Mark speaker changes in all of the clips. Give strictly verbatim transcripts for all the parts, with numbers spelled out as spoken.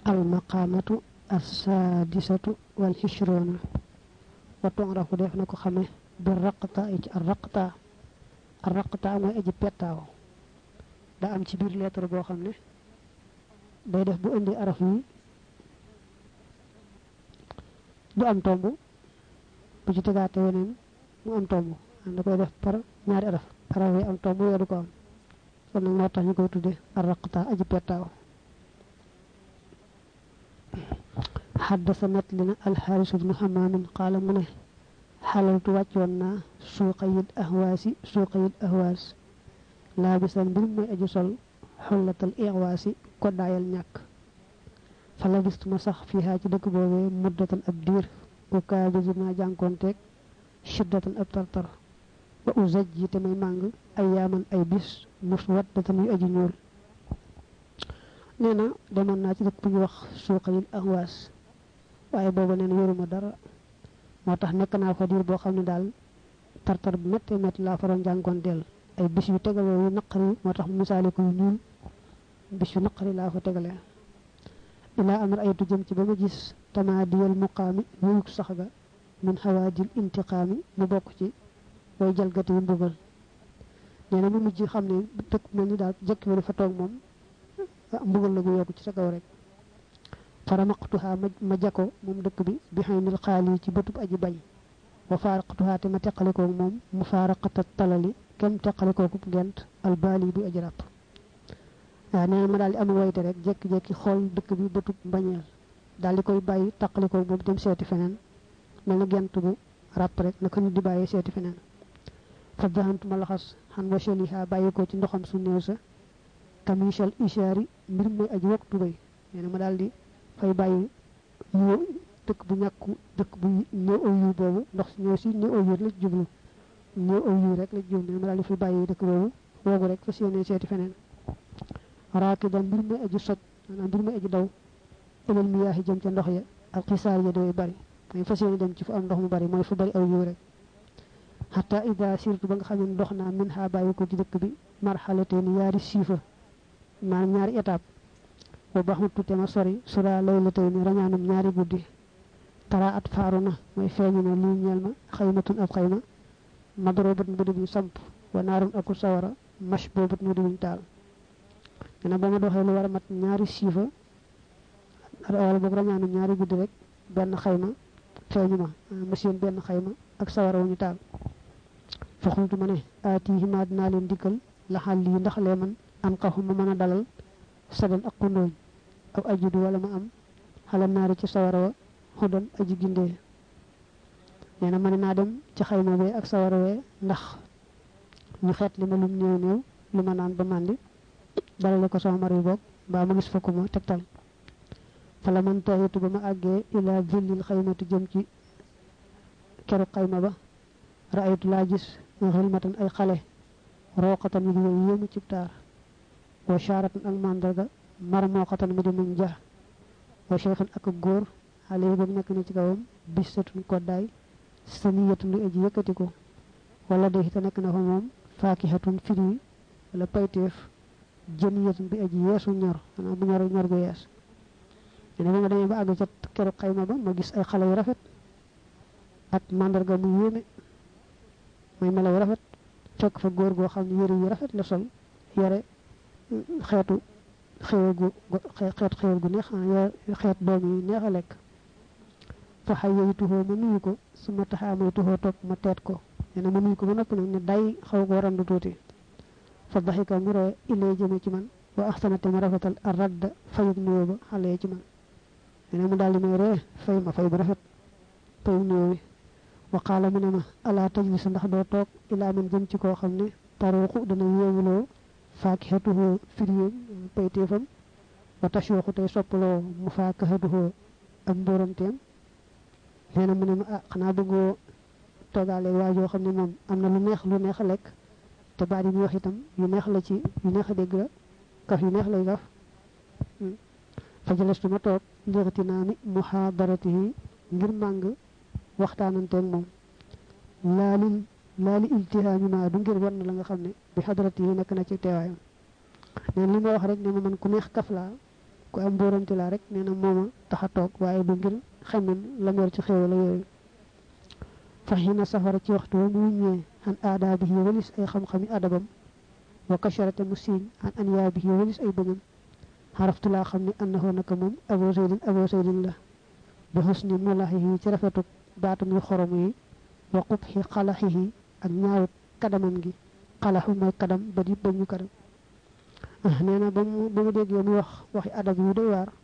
Speaker 1: المقامة السادسة والعشرون وتعرف def nako xamé bi raqta ci raqta raqta moy aji petaw da am ci bir lettre bo xamné day def bu indi araf yi du am tombu bu ci tegaté wenen mu am tombu da koy def par ñaari araf araf yi am tombu yodu ko am kon nak mo tax ñu koy tuddé raqta aji petaw حدثنا لنا الحارث بن حمام قال منه حللت واتونا سوقي الأهواس سوقي الأهواس لابسا بلما أجسل حلة الإعواس كدايا النياك فلبست مسخ فيها جدك بوبي مدة أبدير وكابزنا جانكونتك شدة أبترتر وأزجي تمي مانغ أياما أي بس مسودة يأجي نور نينا دمنا جدك بيوخ سوقي الأهواس waye bobu neena yoruma dara motax nek na fa dir bo xamni dal tartar bu metti metti la fa ron jankontel ay bis yu tegalo yu naqari motax misali ko ñul bis yu naqari la fa tegale ila amr aytu jëm ci bama gis tamadiyal muqami wuyuk saxga min hawadil intiqami mu bok ci way jalgati yu mbugal neena mu mujj xamni dekk melni dal jekk mi fa tok mom mbugal la gu yok ci sa kaw rek faramaqtuha majako mom dekk bi bi haynil khali ci betub aji bañ wa faraqtuha te ma teqaliko mom mufaraqat talali kem teqaliko ku gent al bali bi ajrap ana ma dal am wayte rek jek jek xol dekk bi betub bañal dal dikoy bayyi taqaliko mom dem seti fenen mel gent bu rap rek naka ñu di bayyi seti fenen fa dahantu ma laxas han wa shaliha bayiko ci ndoxam su neew sa kamishal ishari mbir moy aji waktu bay neena ma dal di fay bayyi ñu dekk bu ñakku dekk bu ñew yu bobu ndox ñew ci ñew yu la jublu ñew yu rek la jublu ma dal di fay bayyi dekk bobu wogu rek fasiyene séti fenen rakidan bir ma aji sot manam bir ma aji daw elal miyahi jëm ci ndox ya al qisar ya doy bari may fasiyene dem ci fu am ndox mu bari moy fu bari aw yu rek hatta idha sirtu ba nga xamne ndox na min ha bayyi ko ci dekk bi marhalaten yaari sifa man ñaari étape wa baxmutu te ma sori sura laylatay ni rañanum ñaari guddi tara at faruna moy feñu na li ñel ma xaymatun ab xayma madrobat mu di samp wa narun aku sawara mashbubat mu di taal dina ba ma doxé lu wara mat ñaari sifa wala bok rañanum ñaari guddi rek ben xayma feñu ma machine ben xayma ak sawara wu ñu taal fa xultu mané atihi ma dina len dikal la xal li ndax le man am xaxuma mëna dalal sadan ak kundoñ aw ajidu wala ma am xala naari ci sawara wa xudan aji ginde neena man na dem ci xayma be ak sawara we ndax ñu xet li ma lum neew neew lu ma naan ba mandi dalale ko sama mari bok ba ma gis fakuma tektal fala man tayitu ba ma agge ila zillil khaymati jëm ci keru xayma ba ra'aytu la gis xilmatan ay xale roqatan yu yemu ci tar wa sharatan ak mandarga marmoqatan mi dem ja wa shaykhan ak goor xale yi nek na ci kawam bisatun koday saniyatun li aji yekatiko wala de hita nek na fa mom fakihatun firi wala paytef jeniyatun bi aji yesu ñor ana bu ñor ñor bu yes dina nga dañu ba ag ci keru xayma ba ma gis ay xale yu rafet ak mandarga mu yene may mala yu rafet fekk fa goor go xamni yere yu rafet la sol yere xeetu xew gu xeet xew gu neex xeet doom yi neex a lekk fa xayaytuhu ma nuyu ko suma taxamaytuhu topp ma teet ko nee ma nuyu ko ba nopp nag ne day xaw ko warandu tuuti fa daxika mu ree ilay jëme ci man wa axsanate ma rafetal a radd fayub nuyoo ba xale ci man nee mu daal di may ree fay ma fay bu rafet fayub nuyoo bi wa qaala mu ne ma ala tajlis ndax doo toog ilaa man jëm ci koo xam ne taruuxu dana yeewuloo fakihatuhu firiyum paytefam wa tashwaqu tay soppalo mufakahatuhu ak mboramtem neena mu ne ma ah xana bëggo togalé waajo xamni mom amna lu neex lu neex lek te baadi ñu wax itam yu neex la ci yu neex dégg la kaf yu neex lay gaf fajalastu ma tok lirtinami muhadaratihi ngir mang waxtanante ak mom lalil lali iltihami ma du ngir won la nga xamne bi hadrati nek na ci teewayam ne li ma wax rek ne man ku neex kaf la ku am boranti la rek neena moma taxa tok waye du ngir xamne la mer ci xewal yoy fa hina safara ci waxtu mu ñe han adabihi walis ay xam xami adabam wa kasharata musin an anyabihi walis ay bëgum haraftu la xamni annahu naka mom abu zaydin abu zaydin la bi husni mulahihi ci rafetu batum yu xorom yi wa qubhi qalahihi ak ñaaw kadamam gi qalahu moy kadam ba di bañu kadam neena ba mu ba mu déggee mu wax waxi adab yu doy waar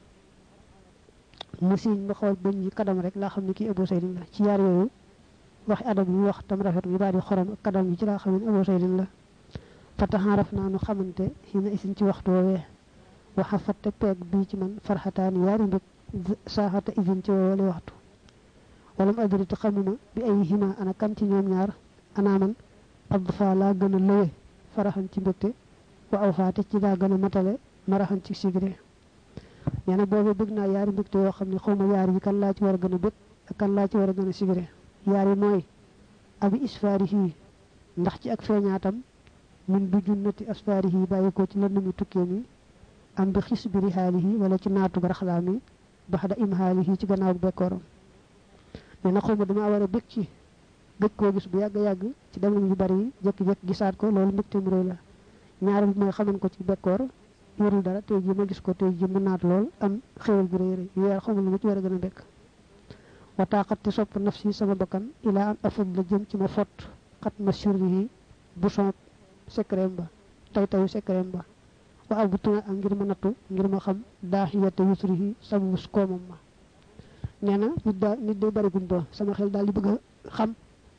Speaker 1: musin ba xool bañ yi kadam rek la xamni ki abu zaydin la ci yaar yooyu waxi adab yu wax tam rafet yu daal di xorom ak kadam yi ci la xamni abu zaydin la fataharafna nu xamante hina isin ci waxtu wowe wa hafatta peg bi ci man farhatan yaari mbik sahata izin ci wala waxtu walam adri ta xamuma bi ay hima ana kan ci ñoom ñaar ana man adfa la gëna lewe farahan ci mbekté wa aw faati ci da gëna matale marahan ci sigre ñana bobu bëgg na yaari mbekté yo xamni xawma yaar yi kan la ci wara gëna bëgg ak kan la ci wara gëna sigre yaari moy abi isfarihi ndax ci ak feñatam min du junnati asfarihi bayiko ci lan mi tukke mi am bi xisbiri halihi wala ci naatu baraxlami baxda imhalihi ci gannaaw bekkoram ne na xawma dama wara bekk ci bekk ko gis bu yag yag ci dem yu bari jek jek gisaat ko lolou mbekté mu reey la ñaaral moy xaman ko ci bekkor yorul dara tay ji ma gis ko tay ji mu naat lol am xewal bu reey reey yer xamul lu ci wara gëna bekk wa taqat sopp nafsi sama bakkan ila an afud la jëm ci ma fot khat mashrihi bu son secret ba tay tay secret ba wa abutuna ngir ma nattu ngir ma xam dahiyatu yusrihi sabu skomam ma neena nit da nit day bari gumba sama xel dal di bëgg xam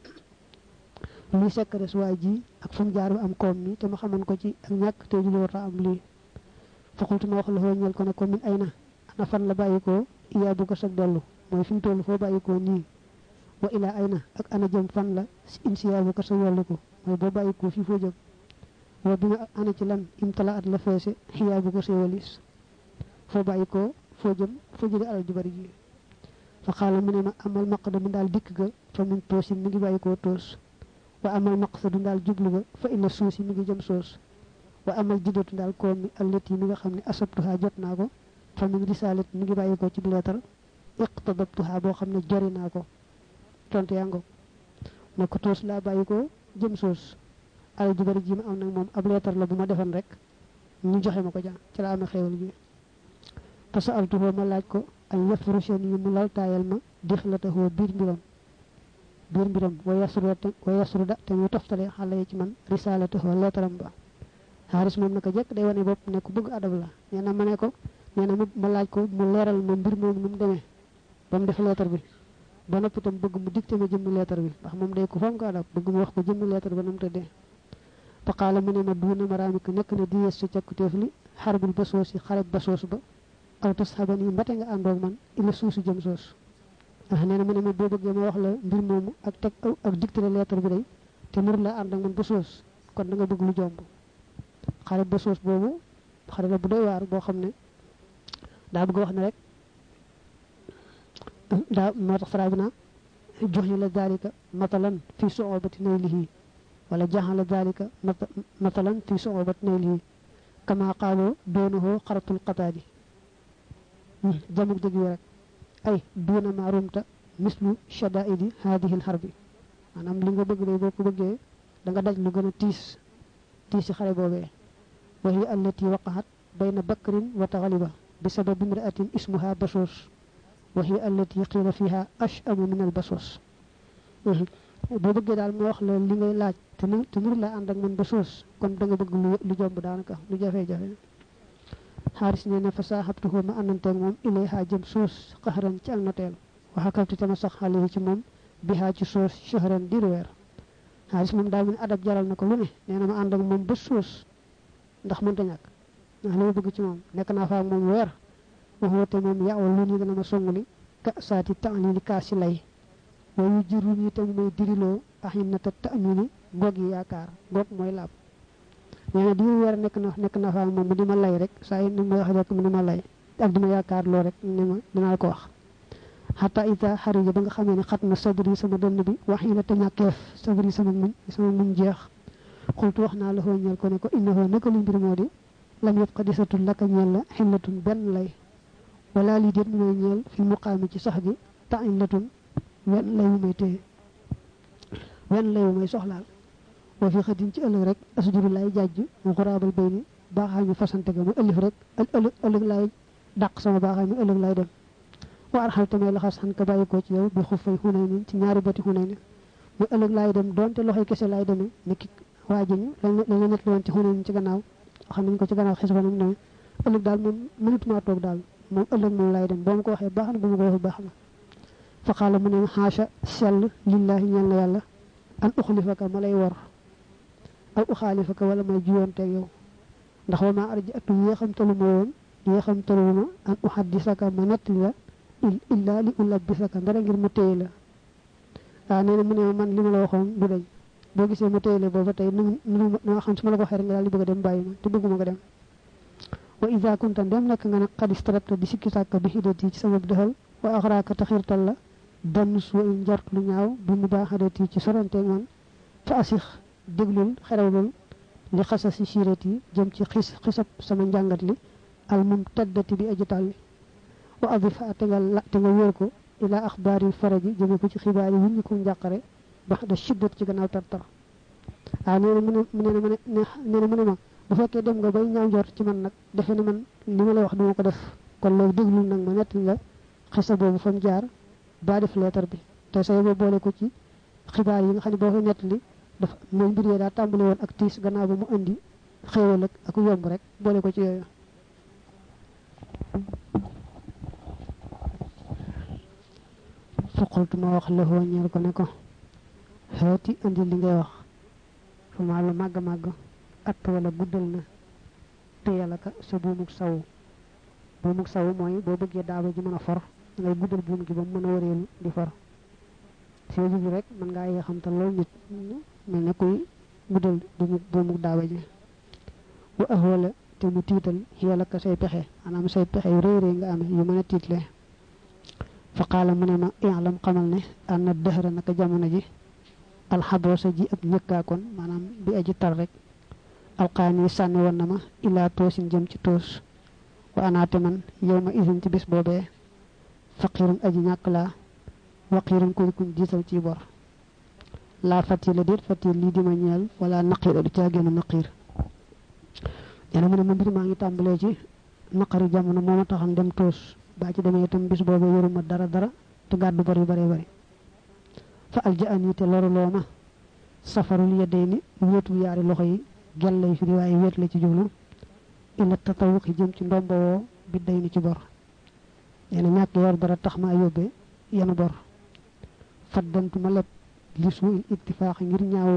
Speaker 1: li secret suway ji ak fam jaar am kom ni te ma xamone ko ci ak ñak te ñu wara am li faqultu ma wax la ho ñal ko ne ko min ayna ana fan la bayiko iya bu ko sa delu moy fi tollu fo bayiko ni wa ila ayna ak ana jëm fan la insiya bu ko sa yolliko moy bo bayiko fi fo jëm wa bima ana ci lan imtala at la fessé hiya bu ko sewalis fo bayiko fo jëm fo jëri alal ju bari ji fa xala mu ne ma amal maqdam dal dik ga fa min tosin mi ngi bayiko tos wa amal maqsadu dal jublu ga fa ila suusi mi ngi jëm soos wa amal jidatu dal ko mi allati mi nga xamni asabtuha jotna ko fa min risalat mi ngi bayiko ci lettre iqtadabtuha bo xamni jorina ko tonte yango nako tos la bayiko jëm soos al ju bari ji ma am nak mom ab lettre la buma defon rek ñu joxe mako ja ci la am xewal gi fasaltuhu ma laaj ko ay yafrushani mu lal tayal ma dikhlatahu bir mbiram bir mbiram wa yasruda wa yasruda te ñu toftale xalé ci man risalatuhu letram ba haris mom naka jek day wone bop ne ku bëgg adab la neena mané ko neena ma laaj ko mu leral mo mbir mom num démé bam def lettre bi ba nopp tam bëgg mu dicté ma jëm lettre bi ndax mom day ko fonk adab bëgg mu wax ko jëm lettre ba num tëddé fa qala mu ne ma duna maramik nek na diyes ci ciakutef li harbul basosi xarab basos ba aw tashabani mbate nga andok man ila suusu jëm soos ah neena mu ne ma bo bëgge ma wax la mbir mom ak tek ak dicté lettre bi day te mur la and ak man basos kon da nga bëgg lu jomb xarab basos bobu xarala bu doy war bo xamne da bëgg wax ne rek da motax farabina joxni la dalika matalan fi su'ubati naylihi wala jahala dalika matalan fi su'ubati naylihi kama qalu dunuhu qaratul qatadi jamu deug rek ay duna ma rumta mislu shada'idi hadhihi al-harbi manam li nga bëgg lay boko bëgge da nga daj lu gëna tiss tiss xare bobé wa hiya allati waqa'at bayna bakrin wa taghliba bisabab imra'atin ismuha basus وهي التي قيل فيها أشأم من البصوص bo bëgge dal mo wax la li ngay laaj te te nur la and ak man basos kon da nga bëgg lu jomb daanaka lu jafé jafé haris neena fa sahabtuhu ma anante mom ilayha jëm sos qahran ci al notel wa hakaltu tama sax xali ci mom biha ci sos shahran dir wer haris mom da min adab jaral nako lu ne neena ma and ak mom basos ndax mën ta ñak ndax li bëgg ci mom nek na fa ak mom wer وهو تمام يعولني دنا ما سونغلي كاساتي تاني كاسي لاي ويجرني تامي ديرلو احينه التامين غوغي ياكار غوك موي لاب نينا دي وير نيك na nek na fa mom dima lay rek say ni ma wax rek dima lay ak dima yaakar lo rek nima dina ko wax hatta ita harija ba nga xamé ni xatna sabri sama dënd bi waxina ta ñakef sabri sama muñ sama muñ jeex xultu waxna la ho ñal ko ne ko innahu naka lu mbir modi lam yabqa disatul laka ñalla hillatun ben lay wala li det moy ñeel fi muqami ci sax gi ta'illatun wen lay may té wen lay may soxlaal wa fi xadin ci ëlëk rek asjudu lay jajju mu xurabal bayni baaxañu fasante ga mu ëlif rek ëlëk ëlëk lay dak sama baaxay mu ëlëk lay dem wa arhal tamay la xasan ka bayiko ci yow bi xufay hunayni ci ñaari bati hunayni mu ëlëk lay dem donte loxay kesse lay demé niki wajiñu lañu net won ci hunayni ci gannaaw xam nañ ko ci gannaaw xess banam ne ëlëk dal mom mënutuma tok dal mom ëlëk mom lay dem bam ko waxe baax na bu ko waxe baax na fa qala mun hasha sell lillahi ñalla yalla an ukhlifaka malay wor aw ukhalifaka wala may jiyonte yow ndax wa ma arji atu yi xam talu mo won yi xam talu ma an uhaddisaka manatli illa li ulabisaka dara ngir mu tey la ah neena mu ne man lima la waxon du dañ bo gisee mu tey la boba tay nu nu xam suma la ko xere nga dal li bëgg dem bayima te bëgguma nga dem wa idha kunta dem nak nga nak qad istarabta di sikki sakka bi hidati ci sama defal wa akhraka takhirtal la dan su in jart lu ñaaw bi mubahadati ci sorante ngon fa asikh deglul xerawul li xassasi sirati jëm ci xis xisab sama jangat li al mumtaddati bi ajtal wa adifa tagal la tagal wër ko ila akhbari faraji jëm ko ci xibaari wuñ ko njaqare baxda shiddat ci gannaaw tar tar ah neena mu neena mu neena mu ma bu fekke dem nga bay ñaaw jort ci man nak defé ni man lima la wax duma ko def kon lay deglul nak ma net nga xissa bobu fam jaar ba def lettre bi te say bo bolé ko ci xibaar yi nga xani bo fay netli dafa moy mbir yi da tambali won ak tiis gannaaw ba mu andi xewal ak ak yomb rek bolé ko ci yoyu faqultu ma wax la ho ñer ko ne ko hati andi li ngay wax fama lu mag mag at wala guddal na te yalla ka sa buumuk saw buumuk saw moy bo bëgge daaba ji mëna for ngay guddal buum gi ba mëna wëreel di for sey ji rek man nga yi xam ta lool nit melne koy guddal du buumuk daaba ji wa ahwala te mu tital yalla ka say pexé anam say pexé reere nga am yu mëna titlé fa qala munema i'lam qamal ne an ad-dahra naka jamono ji al habosa ji ak ñëkka kon manam bi aji tar rek al qani sanni won nama ila tosin jëm ci tos wa anate man yawma idin ci bis bobé faqirun aji ñak la waqirun ko ku jital ci bor la fatila dit fatil li dima ñeel wala naqir du ca gëna naqir yana mu ne mbir ma ngi tambalé ci naqari jamono moma taxam dem tos ba ci demé tam bis bobé yoruma dara dara te gaddu bari bari bari fa aljaani te loro loma safarul yadayni wetu yaari loxo yi gellay fi way wet la ci jolu ila tatawuq jëm ci ndombo wo bi dayni ci bor yana ñak yor dara tax ma yobbe yana bor faddantu ma lepp li su ittifaq ngir ñaaw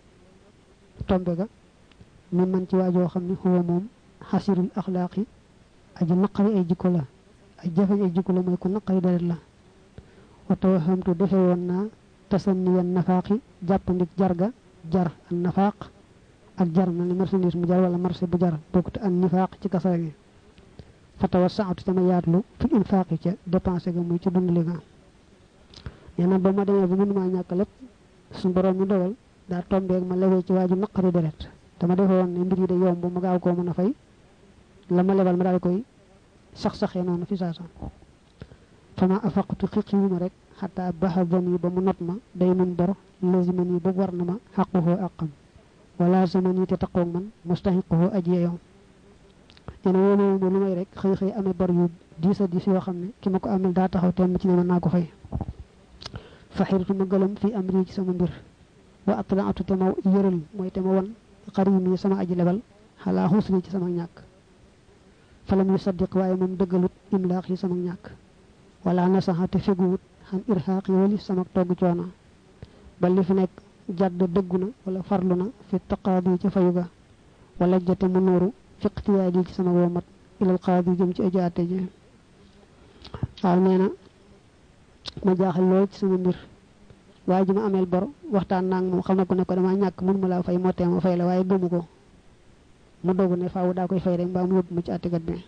Speaker 1: tombe ga mi man ci wajo xamni huwa mom hasirul akhlaqi aji naqari ay jikko la ay jafé ay jikko la moy ko naqari dara la wa tawhamtu defé wonna tasanniyan nafaqi japp ndik jarga jar an nafaq ak jar na ni marchandise mu jar wala marché bu jar bokut an nifaq ci kasara gi fa tawassa'tu tama yaatlu fi infaqi ci dépenser ga muy ci dundali ga yana ba ma demé bu mënuma ñak lepp sun borom mi dogal da tombé ak ma lewé ci waju naqari deret dama defé won ni mbir yi da yomb ma gaaw ko mëna fay la ma lebal ma dal koy sax saxé non fi sa sa fama afaqtu xiqima rek hatta bahadani ba mu not ma day mun bor lazimani ba war na ma haquhu aqam wala zamani te taqok man mustahiquhu ajiyo ene wonu mo lumay rek xey xey amé bor yu disa dis yo xamne kima ko amel da taxaw tem ci man nako fay fahirtu magalam fi amri ci sama mbir wa atla'atu tama yeral moy tama won qarimi sama aji lebal hala husni ci sama ñak falam yusaddiq waye mom deugalut imlaq yi sama ñak wala nasahati fegut han irhaqi wali sama togg ciona ba li fi nek jadd degguna wala farluna fi taqadi ci fayuga wala jete mu nuru fi iqtiyadi ci sama womat ila al qadi jëm ci ajaate ji aw neena ma jaaxal lool ci sama mbir waji ma amel bor waxtaan nak mom xamna ko ne ko dama ñak mën ma la fay mo téma fay la waye gëmu ko mu dogu ne faaw da koy fay rek ba mu yob mu ci atigat bi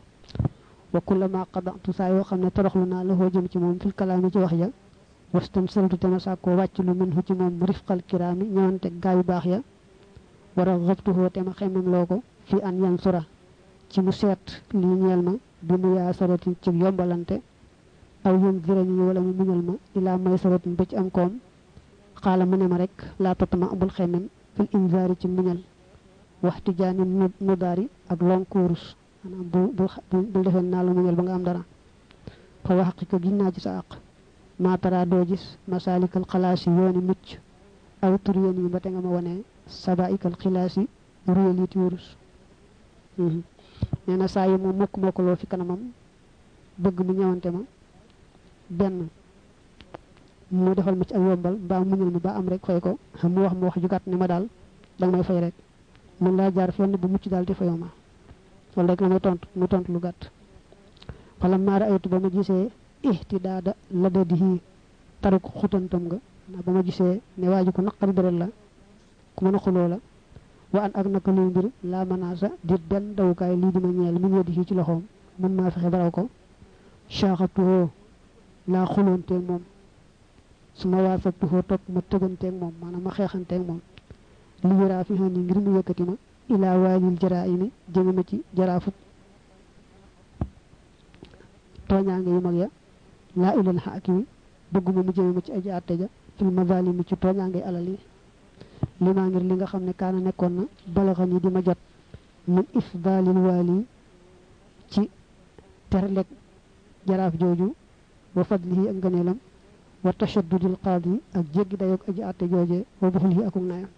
Speaker 1: wa kullama qada'tu sa yo xamne toroxluna la ho jëm ci mom fil kalam ci wax ja wastam saltu tama sa ko wacc lu minhu ci mom rifqal kirami ñewante gaay bax ya wara ghabtuhu tama xemam loko fi an yansura ci mu seet li ñeel ma bi mu yaa saratin ci yombalante aw yum dirani wala mu muñal ma ila may saratin ba ci am koom xaala mu ne ma rek laa tatama abul xemem fil inzaari ci muñal waxti jaani nu daari ak lonkuurus maanaam bu bu bu defeen naa la muñal ba nga am dara fa waxaqi ko giñ naa ci sa àq maatara doo gis masaalikal xalaasi yooni mucc aw turiyeen yi ba te nga ma wone sabaikal xilaasi ruyaliti wurus nee na saa yi moom mokk mokkaloo fi kanamam bëgg mu ñëwante ma benn mu defal ma ci ak yombal mbaa muñal mi ba am rek fay ko xam mu wax mu wax ju gàtt ni ma daal danga may fay rek mun laa jaar fenn bu mucc daal di fayoo ma loolu rek la may tontu mu tontu lu gàtt fala maara aytu ba ma gisee ihtidaada la dadihi taruk xutantam nga ndax ba ma gisee ne waa ji ko naqari deret la ku mën a xuloo la wa an ak naka luy mbir laa manaasa di benn dawukaay lii dima ñeel mu ñëw ci loxoom mën maa fexe baraw ko caaxatuhoo laa xuloonteeg moom su ma waasabtuhoo topp ma tëganteeg moom maanaam ma xeexanteeg moom li yaraa fi xam ni ngir mu yëkkati ma ilaa waalil jaraa yi mi jëme ma ci jaraafu tooñaange yu mag ya laa ilal xaakimi bëgguma mu jëme ma ci aji àtte ja fil mazalimi ci tooñaange alal yi li maa ngir li nga xam ne kaana nekkoon na balaxan yi di ma jot min ifdalil waali ci terleg jaraaf jooju wa fadlihi ak ngëneelam wa tashaddudil qaadi ak jéggi dayoog aji àtte jooje wa buxlihi akuk nayam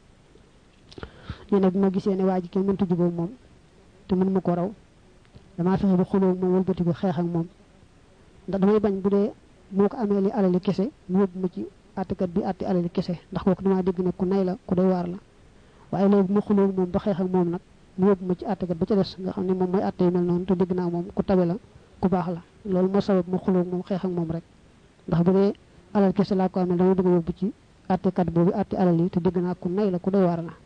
Speaker 1: nee na bi ma gisee ne waa ji kenn mënta jubóog moom te mën ma ko raw damaa fexe ba xulóog moom wëlbati ko xeex ak moom ndax damay bañ bu dee moo ko amee li alali kese mu yóbbu ma ci àttekat bi àtte alali kese ndax kooku damaa dégg ne ku nay la ku doy waar la waaye léegi bu ma xulóog moom ba xeex ak moom nag mu yóbbu ma ci àttekat ba ca des nga xam ne moom mooy àtte yu mel noonu te dégg naa moom ku tabe la ku baax la loolu moo sabab ma xulóog moom xeex ak moom rek ndax bu dee alal kese laa ko amee dama bëgg a yóbbu ci àttekat boobu àtte alal yi te dégg naa ku nay la ku doy waar la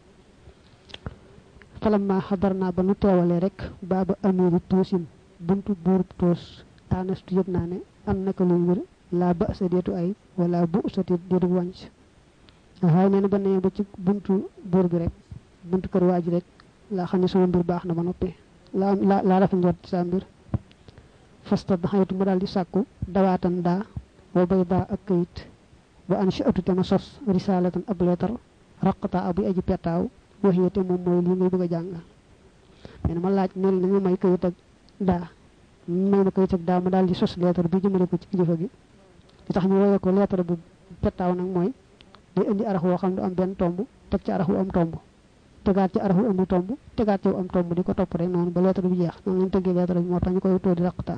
Speaker 1: falamma xadarnaa ba nu teewalee rek baaba amiru tuusin buntu buurub toos aanastu yëg naa ne am naka luy wér laa ba sa deetu ay wala bu sa deetu wànc waaye nee na ba nee ba ci buntu buur bi rek buntu kër waa ji rek laa xam ne sama mbir baax na ba noppi laa laa laa rafet njort ci sa mbir fasta ba xaytu mu daal di sàkku dawaatan daa wa bay daa ak kayit wa an sha'atu te ma sos risalatan ab leetar raqata abu aji petaaw waxee te moom mooy lii ngay bëgg a jàng nee na ma laaj mel nañu may kayit ak daa may ma kayit ak daa ma daal di sos leetar bi jëmale ko ci kilifa gi li tax ñu woowee ko leetar bu petaaw nag mooy day indi arax woo xam du am benn tomb teg ci arax wu am tomb tegaat ci arax wu amul tomb tegaat ci wu am tomb di ko topp rek noonu ba leetar bi jeex noonu lañ tëggee leetar bi moo tax ñu koy tóo di raqta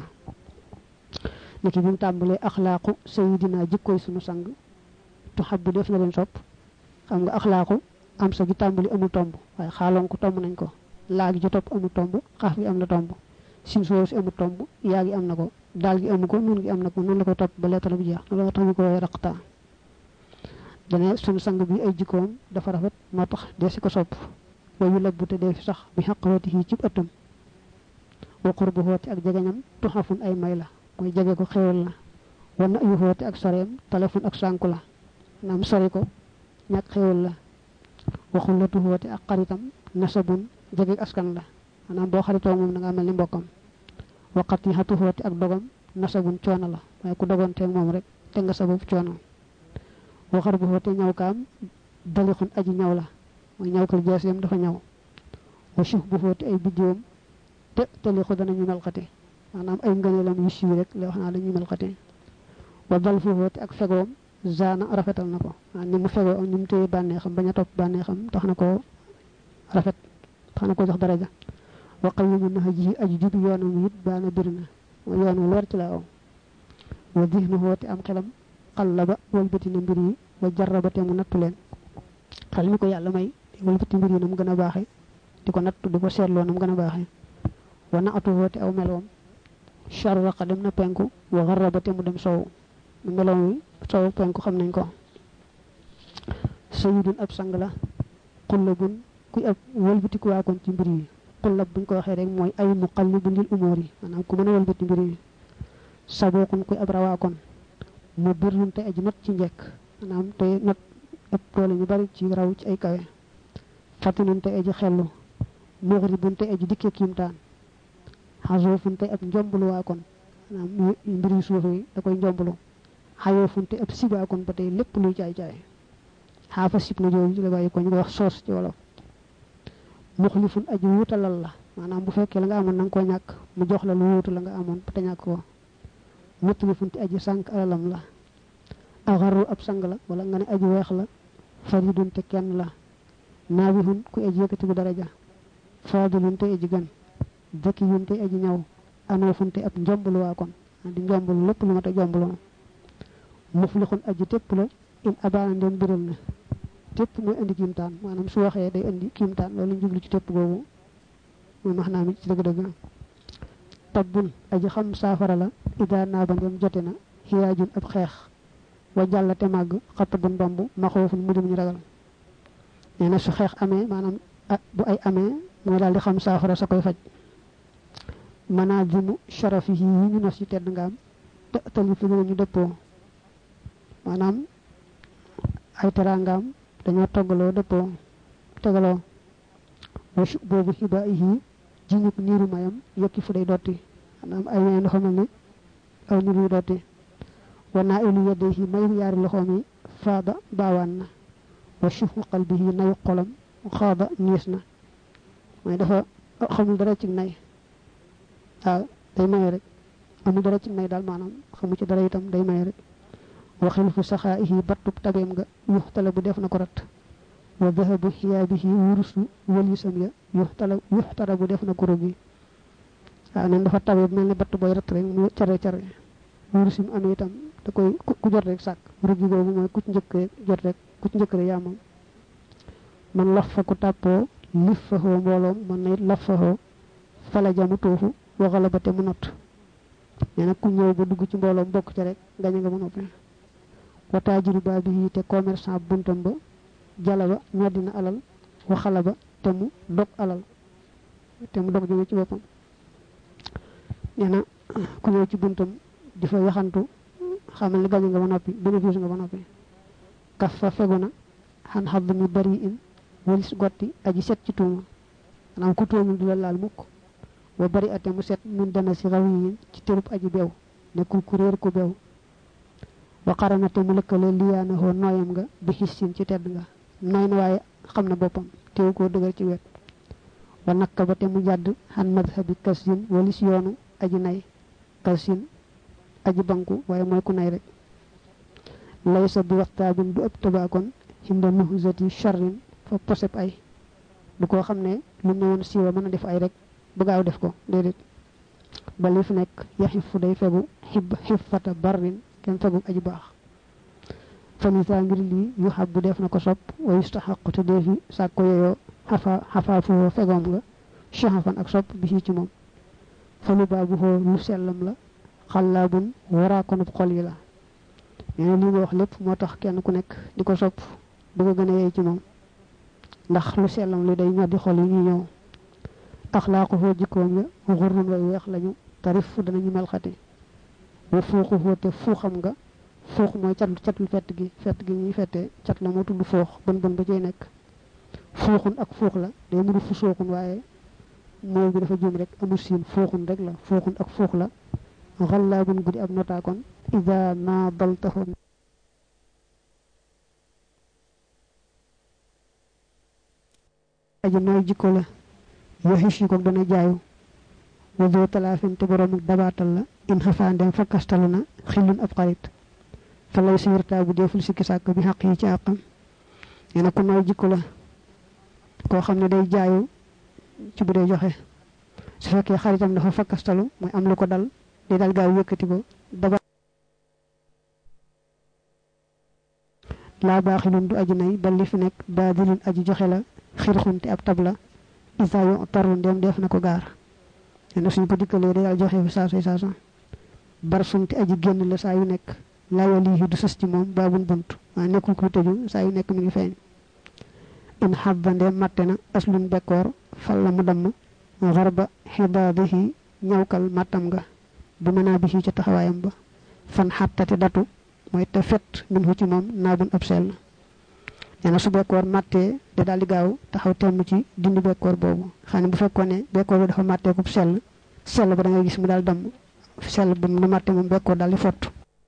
Speaker 1: niki bi mu tàmbalee axlaaqu sayidina jikkoy sunu sang tuxab bu def na leen sopp xam nga axlaaqu am sa gi tàmbali amul tomb waaye xaaloon ko tomb nañ ko laa gi ci topp amul tomb xaaf gi am na tomb sin soo si amul tomb yaa gi am na ko daal gi amu ko nun gi am na ko noonu la koy topp ba leetar bi jeex loolu tax ñu koy raqta dane sunu sang bi ay jikkoom dafa rafet moo tax dee si ko sopp wayu labbu te dee fi sax bi xaqrooti yi ci ëttam wa qurbu xooti ak jegeñam tuxafun ay may la mooy jege ko xéwal la wana yu xooti ak soreem téléphone ak sànku la naam sori ko ñàkk xéwal la waxullatu xooti ak xaritam nasabun jege askan la maanaam boo xaritoo moom da nga mel ni mbokkam waqat yi xatu xooti ak dogam nasabun coono la waaye ku dogoonteeg moom rek te nga sabab coono waxar bu xooti ñaw kaam dalixun aji ñaw la mooy ñawkal jeesiyam dafa ñaw wa suuf bu xooti ay biddiwam te talixu danañu melxati maanaam ay ngëneelam yu siiw rek la wax naa dañuy melxati wa dal fu xooti ak fegoom zaana rafetal na ko ni mu fegoo ni mu téye bànneexam bañ a topp bànneexam tax na ko rafet tax na ko jox daraja wa qawimu na ji aji jubi yoonam it baana bir na mooy yoon wu leer ci la aw wa dihnu xooti am xelam xallaba walbati na mbir yi wa jarraba te mu nattu leen xel mi ko yàlla may walbati mbir yi na mu gën a baaxe di ko nattu di ko seetloo na mu gën a baaxe wa na atu xooti aw meloom charraqa dem na penku wa garraba te mu dem sow meloom wi sow penku xam nañ ko sayidun ab sang la xullabun kuy ab walbati ku waakoon ci mbir yi xullab buñ ko waxee rek mooy ay muqallibun lil umur yi maanaam ku mën a walbati mbir yi sabookun kuy ab rawaakoon mu birrun te aji not ci njekk maanaam te not ëpp doole ñu bari ci raw ci ay kawe fatinun te aji xellu muxribun te aji dikkee kiimtaan xasoofun tey ab njomblu waa kon maanaam mbiri suuf yi da koy njomblu xayoofun tey ab siba kon ba tey lépp luy caay caay xaafa sib na jooju la bàyyi ko ñu koy wax soos ci wolof muxlifun aji wuutalal la maanaam bu fekkee la nga amoon na nga koo ñàkk mu jox la lu wuutu la nga amoon te ñàkk ko mutlifun te aji sànq alalam la axaru ab sang la wala nga ne aji weex la faridun te kenn la naabihun ku aji yëkkati bu daraja faadilun te aji gën dakiyun te aji ñaw anoofun te ab njomblu waa kon di njomblu lépp lu mat a jomblu muflixun aji tépp la in abaana ndem biral na tépp mooy indi kiimtaan maanaam su waxee day indi kiimtaan loolu njublu ci tépp googu mooy max naa mi ci dëgg-dëgg tabbun aji xam saafara la ida naa ba ndem jote na xiyaajun ab xeex wa jàll te màgg xattabun bamb maxoofun mu dem ñu ragal nee na su xeex amee maanaam bu ay amee mooy daal di xam saafara sa koy faj manaazimu sharafihi yi ñu nos ci tedd nga am te tali fi ñu dëppoo maanaam ay teraangaam dañoo toggaloo dëppoo tegaloo wasu boobu xiba yi ji ñëpp niiru mayam yokki fu day dotti maanaam ay may dafa mel ni aw niir yu dotti wanaa ilu yedde yi mayu yaari loxoom yi faada baawaan na wa sufu qalbihi nayu xolam xaada niis na mooy dafa xamul dara ci nay waaw day maye rek amul dara ci nay daal maanaam xamu ci dara itam day maye rek wa xilfu saxaa'ihi battub tabeem nga yuxtala bu def na ko rat wa dahabu xiyaabihi wurusu walisam ya yuxtala yuxtara bu def na ko rogi waaw nen dafa tabe mel ni batt booy rat rek mu care care wurusim amee itam da koy ku jot rek sàkk rogi boobu mooy ku ci njëkk jot rek ku ci njëkk rek yaa moom man laf fa ku tàppoo lif fa xoo mbooloom man na it laf fa xoo fala jamu tuufu waxala ba te mu not nee na ku ñëw ba dugg ci mbooloom bokk ca rek gañe nga mu noppi wataajiru baa bi te commerçant buntam ba jala ba ñoddina alal waxala ba te mu dog alal te mu dog jóge ci boppam nee na ku ñëw ci buntam di fa yaxantu xamal ni gañe nga ba noppi bénéfice nga ba noppi kaf fa fegu na xan xadd mi bari in walis gotti aji set ci tuuma maanaam ku tuumul du la laal mukk wa bari ate mu set mun dana si raw yi ci tërub aji beew nekkul ku réer ku beew wa qarana te mu lëkkale liyaana hoo nooyam nga bi xissin ci tedd nga nooy na waaye xam na boppam teew koo dëgër ci wet wa nakka ba te mu jàdd xan madhabi kasin walis yoonu aji nay kasin aji banku waaye mooy ku nay rek laysa bi waxtaabin du ëpp tabaakon hinda nuhzati sharrin fa poseb ay du koo xam ne lu ne woon siiwa mën a def ay rek ba gaaw def ko déedéet ba li fi nekk yaxif fu day fegu xib xifata barrin kenn fegu aji baax fanisa ngir lii yu xab bu def na ko sopp wa yustaxaqu te deefi sàkko yeyoo xafa xafaafuhoo fegoom nga chahafan ak sopp bi ci moom falu baabuhoo lu sellam la xallaabun waraakonub xol yi la nee na lii nga wax lépp moo tax kenn ku nekk di ko sopp di ko gën a yey ci moom ndax lu sellam li day ñoddi xol yi ñuy ñëw axlaaquhoo jikkoom ya xurrun way weex lañu tarif fu danañu melxati wa fuuxuhoo te fuuxam nga fuux mooy cat catul fett gi fett gi ñuy fettee cat la moo tudd fuux bën bën ba cay nekk fuuxun ak fuux la day mënu fu sooxun waaye mooy bi dafa juum rek amul siin fuuxun rek la fuuxun ak fuux la xallaabun guddi ab notaakon ida naadaltahu aji nooy jikko la yoxis yi ko dana jaayu wa doo talaafin te borom ak dabaatal la in xafaandem fakkastalu na xillun ab xarit fa lay si wirtaa bu deful sikki sàkk bi xaq yi ci àqam nee na ku nooy jikko la koo xam ne day jaayu ci bu dee joxe su fekkee xaritam dafa fakkastalu mooy am lu ko dal day dal gaaw yëkkati ko daba laa baaxilun du aji nay ba li fi nekk baadilun aji joxe la xirxunte ab tab la isa yo tarun dem def na ko gaar nee na suñ ko dikkalee day daal joxe fi saasay saasa barsunte aji génn la saa yu nekk laa walihi du sës ci moom baabun bunt waaye nekkul ku tëju saa yu nekk mi ngi feeñ in xabbande matte na aslun bekkoor fal la mu damm xarba xibaadihi ñawkal mattam nga bi mënaa bi ca taxawaayam ba fan xattati datu mooy te fet min hu ci moom naabun ab sell nee na su bekkoor mattee da daal di gaaw taxaw temm ci dindi bekkoor boobu xam ne bu fekkoon ne bekkoor bi dafa mattee kub sell sell ba da ngay gis mu daal damm sell bu mu matte moom bekkoo daal di fott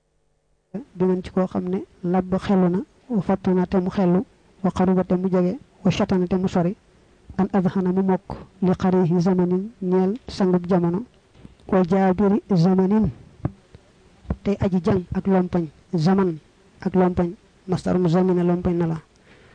Speaker 1: bi man ci koo xam ne labb xelu na wa fattuna te mu xelu wa qaruba te mu jege wa shatana te mu sori an adxana mu mokk li xarihi zamanin ñeel sangub jamono wa jaabiri zamanin tey aji jàng ak lompañ zaman ak lompañ mastarum zamina lompañ na la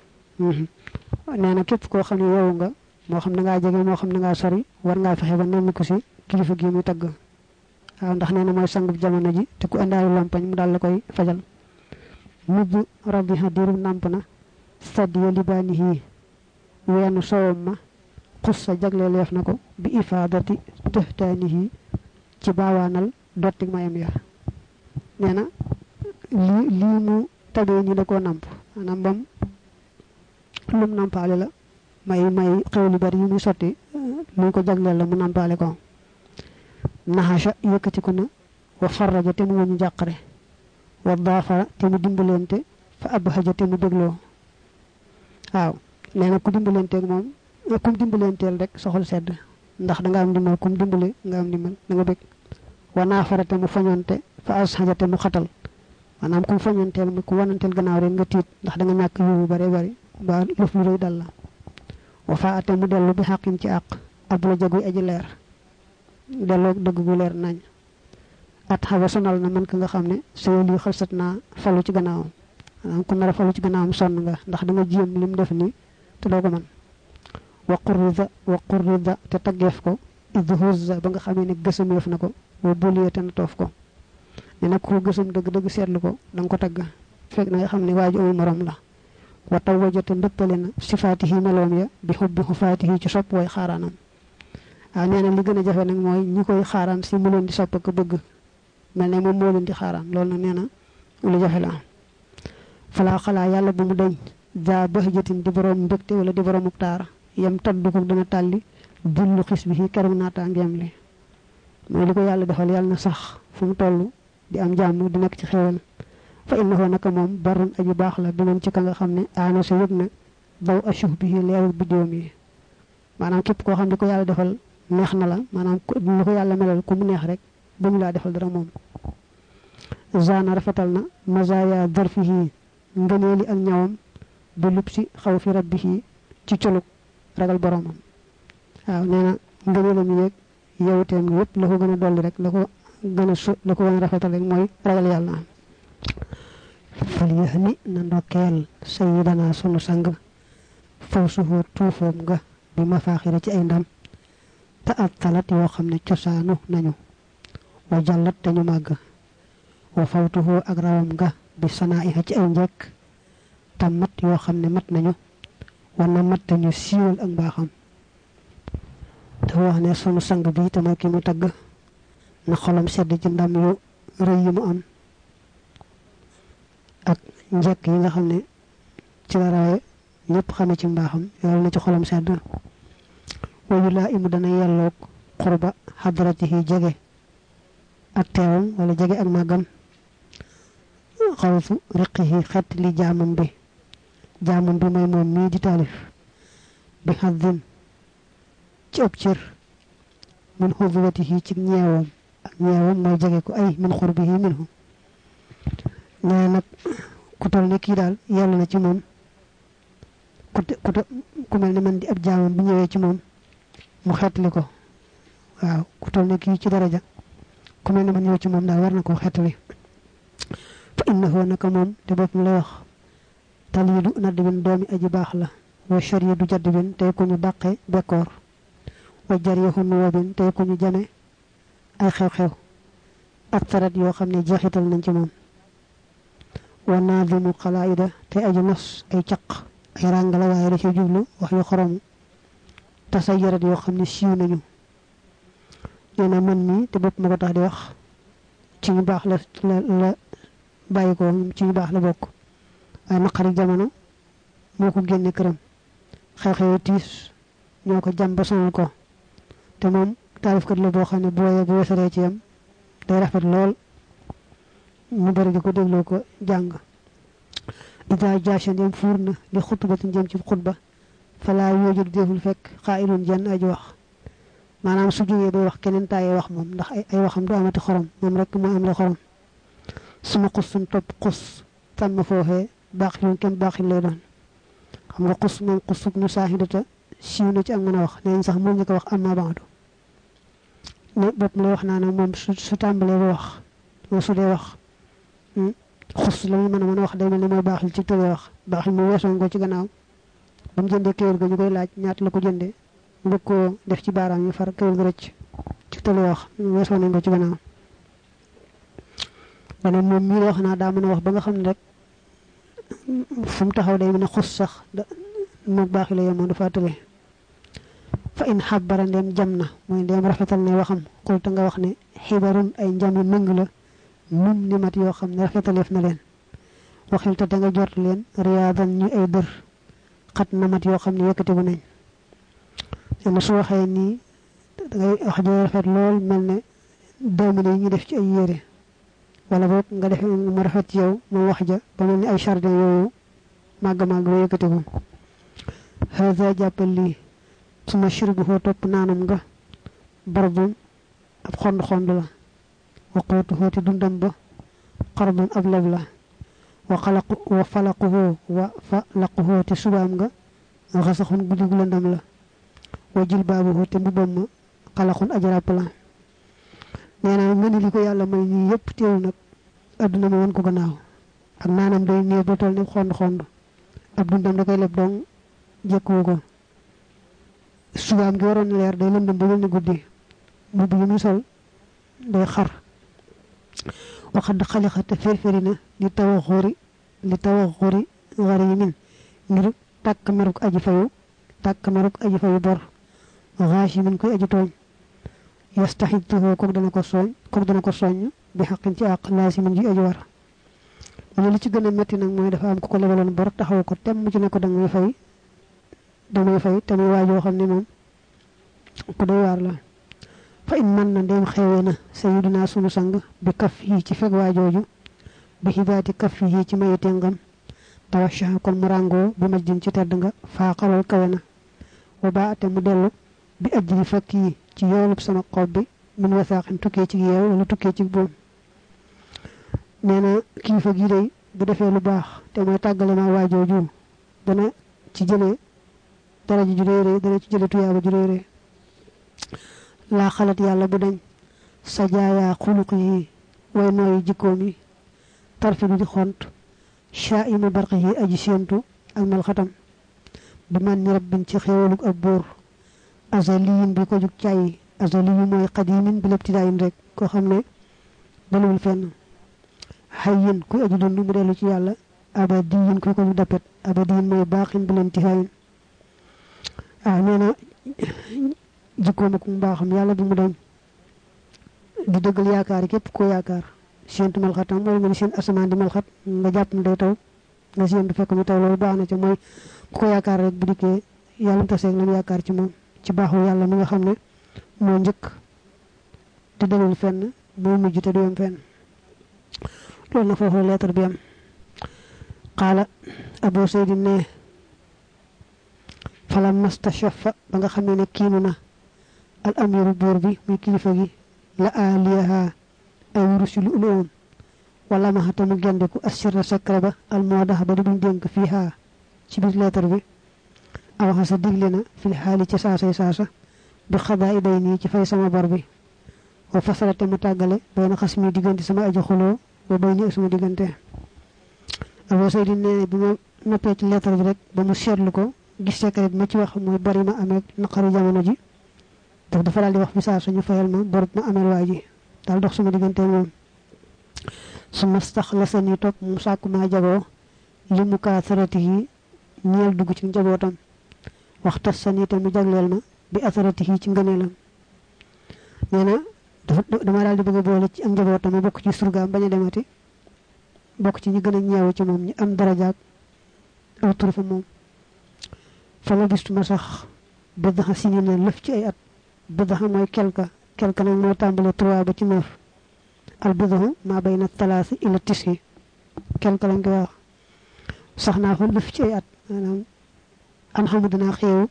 Speaker 1: nee na képp koo xam ne yow nga moo xam ne ngaa jege moo xam ne ngaa sori war ngaa fexe ba nemmi ko si kilifa gi muy tagg waaw ndax nee na mooy sangub jamono ji te ku andaayu lompañ mu daal la koy fajal mujj rabiha diirum nàmp na sadiya libaanihi weenu sowam ma xus sa jagleleef na ko bi ifaadati tëxtaanihi ci baawaanal dotti mayam ya nee na lii lii mu tabee ñi da koo namp maanaam bam lum nampaale la may may xew li bari yi muy sotti luñ ko jagleel la mu nampaale ko naxasha yëkkatiku na wa farraja te mu wañu jàqare wa daafara te mu dimbalente fa abhaja te mu dégloo waaw nee na ku dimbalenteeg moom kum dimbalenteel rek soxol sedd ndax da nga am dimbal kum dimbale nga am dimbal da nga bëgg wa naafara te mu fañonte fa ashaja te mu xatal maanaam kum fañonteel mu ku wananteel gannaaw rek nga tiit ndax da nga ñàkk yu bare bari ba lëf lu rëy dal la wa faa te mu dellu bi xaqin ci àq ab la jaguy aji leer delloo dëgg gu leer nañ at xawa sonal na man ka nga xam ne sëy lii xalsat naa falu ci gannaawam maanaam ku nar a falu ci gannaawam sonn nga ndax da nga jéem lim def nii te doo ko mën wa qurrida wa qurrida te taggeef ko idhuzza ba nga xamee ne gësameef na ko wa buliya te na toof ko ne nag ko gësam dëgg dëgg seetlu ko da nga ko tagg fekk na nga xam ne waa ji amul morom la wa tawwaja te ndëppale na sifaatihi meloom ya bi xubbi xufaatihi ci sopp way xaaraanam waaw nee na li gën a jafe nag mooy ñi koy xaaraan si mu leen di sopp ko bëgg mel ne moom moo leen di xaaraan loolu nag nee na lu jafe la falaa xalaa yàlla bu mu deñ daa bahjatin di borom mbégte wala di borom taar yam taddu ko dana tàlli jullu xis bi keroog naataa ngeem li mooy li ko yàlla defal yàlla na sax fu mu toll di am jàmm di nekk ci xewal fa innahu naka moom barun aji baax la bi moom ci ka nga xam ne aana sa yëg na daw ashuh bihi leeru biddiwam yi maanaam képp koo xam ne ko yàlla defal neex na la maanaam lu ko yàlla melal ku mu neex rek ba ñu laa defal dara moom zaana rafetal na mazaya darfihi ngëneeli ak ñawam bi lub si xaw fi rabbihi ci colug ragal boromam waaw nee na ngëneelam yeeg yewteem gi yëpp la ko gën a dolli rek la ko gën a su la ko gën a rafetal rek mooy ragal yàlla fal yëx ni na ndokkeel sayidana sunu sang faw suhoo tuufoom nga bi ma faaxira ci ay ndam te at talat yoo xam ne cosaanu nañu wa jallat te ñu màgg wa fawtuhoo ak rawam nga bi sanaa iha ci ay njekk te mat yoo xam ne mat nañu wana mat te ñu siiwal ak mbaaxam te wax ne sunu sang bi te mooy ki mu tagg na xolam sedd ci ndam yu rëy yi mu am ak njekk yi nga xam ne ci la rawe ñëpp xame ci mbaaxam yoolu na ci xolam sedd wayu laa imu dana yelloog xurba xadratihi jege ak teewam wala jege ak màggam xawsu riqihi xet li jaamam bi jaamam bi mooy moom mii di taalif bi xaddin ci ëpp cër min xudwatihi ci ñeewam ak ñeewam mooy jege ko ay min xurbihi minhu nee nag ku tol ne kii daal yàlla na ci moom ku ku ku mel ne man di ab jaamam bi ñëwee ci moom mu xeetli ko waaw ku tol ne kii ci daraja ku mel ne man ñëw ci moom daal war na koo xeetli fa innahu naka moom te bopp mu lay wax taliidu nadd bin doomi aji baax la wa shariidu jadd bin tey ku ñu dàqe bekkoor wa jariixu nuwa bin tey ku ñu jame ay xew-xew ak tarat yoo xam ne jeexital nañ ci moom wa naadimu xalaayida te aji nos ay caq ay ràngala waaye da ci jublu wax yu xoromu tasayarat yoo xam ne siiw nañu nee na man mii te bopp ma ko tax di wax ci ñu baax la la la bàyyi ko ci ñu baax la bokk waaye naqari jamono moo ko génne këram xew-xew tiis ñoo ko jàm ba sonal ko te moom taalifkat la boo xam ne booyee bu wesaree ci yam day rafet lool ñu bari di ko dégloo ko jàng ida jaashan yam fuur na li xutbatin jëm ci xutba falaa yooju deful fekk xaayilun jenn aji wax maanaam su jógee bay wax keneen taayee wax moom ndax ay ay waxam du amati xorom moom rek moo am la xorom suma xusun topp xus tàmm foofee baax yoon kenn baaxil lay doon xam nga xus moom xusub nu saahidata siiw na ci ak mën a wax nee sax moo ñu ko wax amma baadu ne bopp lay wax naa ne moom su su tàmbalee ba wax moo su dee wax xus la mu mën a mën a wax day mel ne mooy baaxil ci tëlee wax baaxil mu weesoon ko ci gannaaw ba mu jëndee këyit ga ñu koy laaj ñaata la ko jëndee mu bëgg koo def ci baaraam yi far këyit ga rëcc ci tëlee wax weesoon nañ ko ci gannaaw beneen moom mii la wax naa daa mën a wax ba nga xam ne rek fu mu taxaw day mën a xus sax da mu baaxi la yemoon dafa tëlee fa in xabbara ndeem jam na mooy ndeem rafetal ne waxam xulta nga wax ne xibarun ay njami mëng la num ni mat yoo xam ne rafetaleef na leen waxil te da nga jort leen riyaadan ñu ay dër xat na mat yoo xam ne yëkkati bu nañ yenn su waxee nii dangay wax ji rafet lool mel ne doomine yi ñu def ci ay yére wala boog nga def mu rafet ci yow mu wax ja ba mel ni ay jardin yooyu màgg màgg ba yëkkati ko hada jàppal lii suma shurbuhu topp naanam nga barbun ab xond xond la wa quutuhu te dundam ba xarbun ab leb la wa xalaqu wa falaquhu wa falaquhu te subaam nga xasaxun guddi gu lëndam la wa jilbaabuhu te mbubam ma xalaxun ajaràpp la nee naa nga ni li ko yàlla may ñii yëpp teew nag adduna ma woon ko gannaaw ak naanam day néew ba toll ne xond xond ab dundam da koy leb dong jekkuwu ko subaam gi waroon leer day lëndëm ba mel ni guddi mbubb yi mu sol day xar waxad xalixa te ferferi na li tawa xuri li tawa xuri xari yi min ngir tàkk meruk aji fayu tàkk meruk aji fayu bor xaas yi min koy aji tooñ yastaxituhu kook dana ko sooñ kook dana ko soññ bi xaqin ci àq laasi min ji aji war mu li ci gën a metti nag mooy dafa am ku ko lebaloon bor taxaw ko temm ci ne ko dangay fay damay fay te muy waajoo xam ne moom ku doy waar la fa in man na ndeem xewee na sayiduna sunu sang bi kaf yi ci feg waajooju bi xibaati kaf yi ci mayi tengam tawashaha kon mu ràngoo bi majjin ci tedd nga faaxalal kawe na wa baate mu dellu bi ajri fakk yi ci yoolub sama xob bi min wasaaxin tukkee ci yeew wala tukkee ci boom nee na kilifa gi day bu defee lu baax te mooy tàggale ma waajooju dana ci jëlee dara ji ju réeré dana ci jële tuyaaba ju réeré laa xalat yàlla bu dañ sa jaayaa xuluq yi way nooyi jikkoom yi tarfi du di xont chaa ima barq yi aji séentu ak melxatam bi man ni rabbin ci xéewalug ab buur azaliyin bi ko jug càyyi azaliyu mooy xadimin bi lebtidaayin rek koo xam ne daluwul fenn xayyin kuy aji dund mu dellu ci yàlla abadiyin kuy ko jug dappet abadiyin mooy baaxin bi leen tihaayin ah nee na jikkoom ak mbaaxam yàlla bu mu dañ di dëggal yaakaar yi képp koo yaakaar séentu melxatam wala nga ni seen asamaan di melxat nga jàpp ne day taw nga séentu fekk mu taw loolu baax na ca mooy ku ko yaakaar rek bu dikkee yàlla mu taseeg lam yaakaar ci moom ci baaxu yàlla mi nga xam ne moo njëkk di dalul fenn moo mujj te du yem fenn loolu na foofu lettre bi am xaala Abu Saydin ne falam mastashafa ba nga xamee ne kiinu na al amiru buur bi muy kilifa gi la aliyaha ay wurusi lu uloom wala ma xata mu gendiku assirra sakra ba al moodax ba di buñ dénk fii haa ci biir lettre bi awaxa sa digle na fil xaali ci saasay saasa bi xadaa iday nii ci fay sama bor bi wa fasalate mu tàggale bay na xas mi diggante sama aji xuloo ba bay ni sama diggante Abu Saydin ne bi ma noppee ci lettre bi rek ba mu seetlu ko gis secret bi ma ci wax mooy bari ma amee naqaru jamono ji daf dafa daal di wax bi saa suñu fayal ma bor ma ameel waa ji daal dox sama diggante moom su ma sax la sa ni topp mu sàkku maa jagoo li mu kaa sarati yi ñeel dugg ci njabootam waxtas sa ni te mu jagleel ma bi asarati yi ci ngëneelam nee na dafa dama daal di bëgg a boole ci ak njabootam ma bokk ci surgaam bañ a demati bokk ci ñi gën a ñeewu ci moom ñi am darajaak aw tur fa moom fa ma gistuma sax bëdaxa sini na lëf ci ay at bëdaxa mooy quelque quelque nag moo tàmbale trois ba ci neuf al bëdaxu maa bay na talaasi ila tisi quelque lañ koy wax sax naa fa lëf ci ay at maanaam an xamu danaa xeewu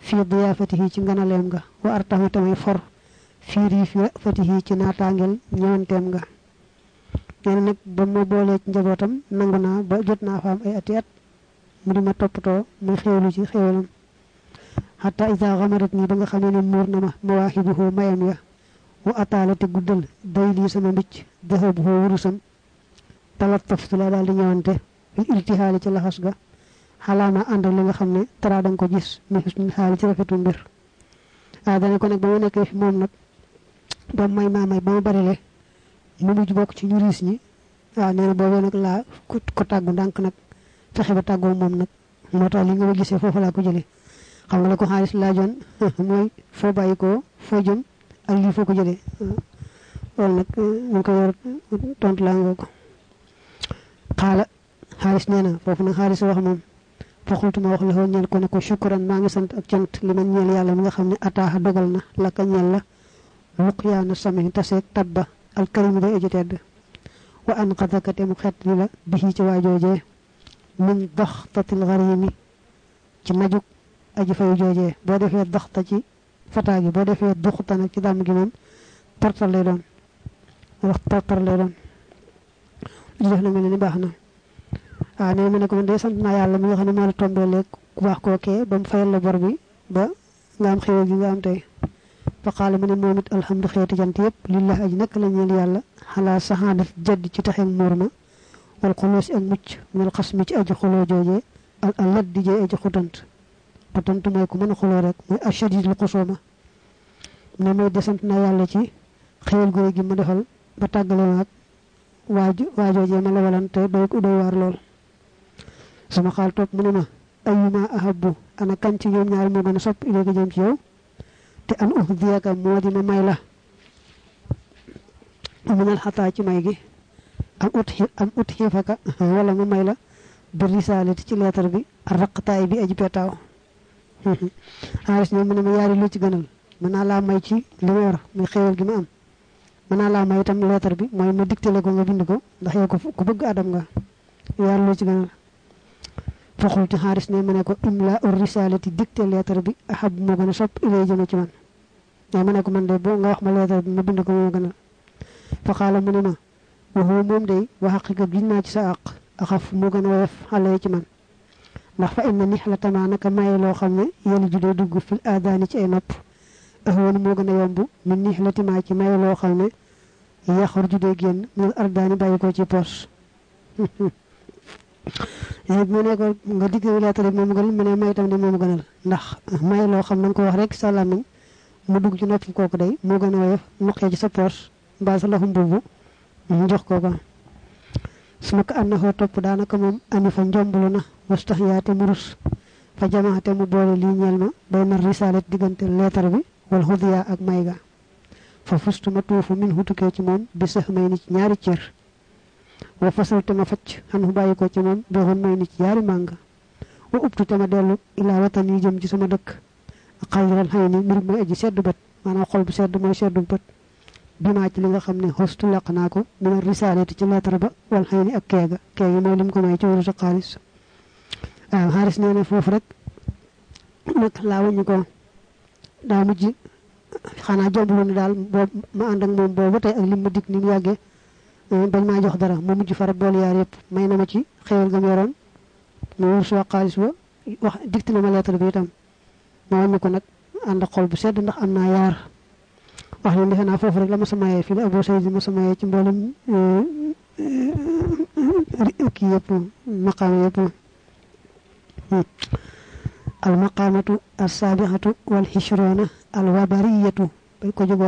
Speaker 1: fi diyafatihi ci nganaleem nga wa artahu tamay for fi rifi fatihi ci natangel ñewantem nga neena nak ba ma boole ci njabotam nanguna ba jotna fa am ay ati at mu dima toppatoo muy xewlu ci xewalam hatta iza ghamarat ni ba nga xamé ne mur na ma mawahibuhu mayam ya wa atalati guddal dayli sama mbicc dahabuhu wurusam talattaftu la dal di ñewante fil iltihali ci laxas ga halama and li nga xamne tara dang ko gis mi husnul hali ci rafetu mbir a dañ ko nak ba mu nekk fi mom nak ba may mamay ba mu barile mu mujj bok ci ñu ris ñi wa neena bobu nak la ko taggu ndank nak fexé ba taggo mom nak motax li nga ma gisé fofu la ko jëlé xam nga ko xaliss la jon moy fo bayiko fo jëm ak li fo ko jëlé wal nak ñu ko yor tont la nga ko qala xaliss neena fofu nak xaliss wax mom faxultu ma wax la ñal ko ne ko shukran ma ngi sant ak cant li man ñeel yalla mi nga xamne ataaha dogal na la ka ñel la luqyana sami tasek tabba al karim day aji tedd wa an qadaka mu xet li la bi ci wajooje min daxtatil gharimi ci najuk aji fay jooje bo defé daxta ci fata gi bo defé duxta nak ci dam gi mom tartal lay doon wax tartar lay doon jeex na melni baxna ah né mané ko ndé sant na yalla mi nga xamné mo la tombé lek ku wax ko ké bam fayal la bor bi ba nga am xewal gi nga am tay fa qala man momit alhamdu khayati jant yep lillah aj nak la ñeel yalla hala sahadat jadd ci taxel murma wal khulus ak mucc min qasmi ci aji xulo jojé al alad di jé aji xutant xutant moy ku mëna xulo rek moy ashadid al qusuma né moy desant na yalla ci xewal goy gi ma defal ba tagalé nak waju wajojé ma la walante doy ko doy war lol sama xal top munuma ayuma ahabbu ana kan ci ñoom ñaar mo gëna sopp ilé ga jëm ci yow te an uhdiyaka modi ma may la amal hata ci may gi am uthi am uthifaka wala ma may la bi risalati ci lettre bi arqtaay bi aji petaw haris ñu mëna ma yaari lu ci gënal mëna la may ci li wor mi xewal gi ma am mëna la may tam lettre bi moy ma dicté la ko nga bind ko ndax yow ko ku bëgg adam nga yaar lu ci gënal فقلت حارس ني منكو املا الرساله ديكت لتر بي احب مو غنا سوب الي جيم ci man ya manako man de bo nga wax ma lettre bi ma bind ko mo gëna فقال منما وهو موم دي وحقيقه جنا ci sa aq akhaf mo gëna wef xalé ci man ndax fa inna nihlata ma naka may lo xamne yeen ju do dugg fil adani ci ay nopp ahwon mo gëna yomb min nihlati ma ci may lo xamne ya xorju de genn min ardani bayiko ci pos ay bu ne ko nga digg lettre mom gënal mané may tam ni mom gënal ndax may lo xam nang ko wax rek salam mu dugg ci nopp koku day mo gëna wayef noxé ci sa poche ba sa loxum bubu ñu jox ko ko suma ka anna ho top danaka mom ani fa njombulu na wastahiyati murus fa jamaate mu boole li ñel ma bayna risalat digante lettre bi wal hudiya ak mayga fa fustu ma tufu min hutuke ci mom bi sax may ni ci ñaari cieur wa fasaltu ma facc han bayiko ci mom do hon may ni ci yari manga wa ubtu tama delu ila watani jëm ci sama dëkk xayral hayni mir moy aji seddu bet manam xol bu seddu moy seddu bet bima ci li nga xamne hostu laqna ko min risalati ci lettre ba wal hayni ak kega kegi moy lim ko may ci wuru xaliss ah haris neena fofu rek nak la wañu ko da mujj xana jombulu dal ma and ak mom bobu tay ak lim ma dik ni mu yagge bañ ma jox dara mo mujj fara bol yaar yépp may na ma ci xewal gam yoron mo wur so xaliss ba wax dikti na ma lettre bi tam mo wone ko nak and xol bu sedd ndax amna yaar wax ni defena fofu rek la ma sama fi Abu Sayyid ma sama ci mbolam ki yépp maqam yépp al maqamatu as-sabiqatu wal hishruna al wabariyatu ko